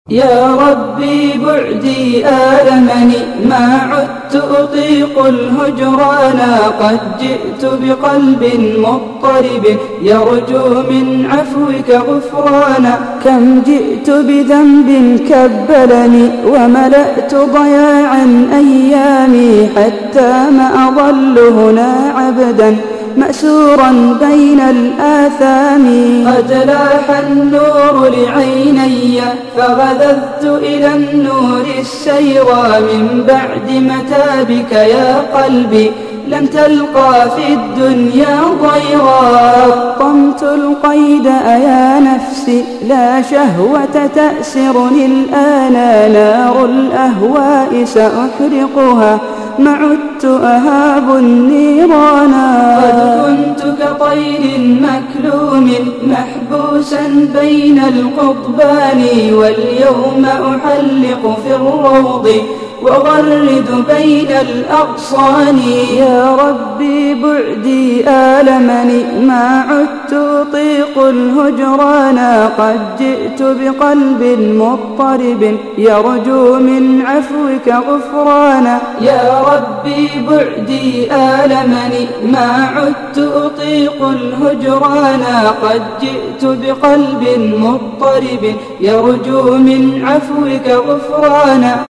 يا ربي بعدي آلمني ما عدت أطيق الهجران، قد جئت بقلب مضطرب يرجو من عفوك غفرانا. كم جئت بذنب كبلني وملأت ضياعا أيامي، حتى ما أظل هنا عبدا مأسورا بين الآثام. قد لاح النور لعيني فغذذت إلى النور السيرا، من بعد متابك يا قلبي لن تلقى في الدنيا ضيرا. حطمت القيد أيا نفسي لا شهوة تأسرني الآن، نار الأهواء سأحرقها ما عدت أهاب النيران. قد كنت كطير مكلوم محبوسا بين القضبان، واليوم أحلق في الروض وأغرد بين الأغصان. يا ربي بعدي آلمني ما عدت أطيق الهجران، قد جئت بقلب مضطرب يرجو من عفوك غفرانا. يا ربي بعدي آلمني ما عدت أطيق الهجران، قد جئت بقلب مضطرب يرجو من عفوك غفرانا.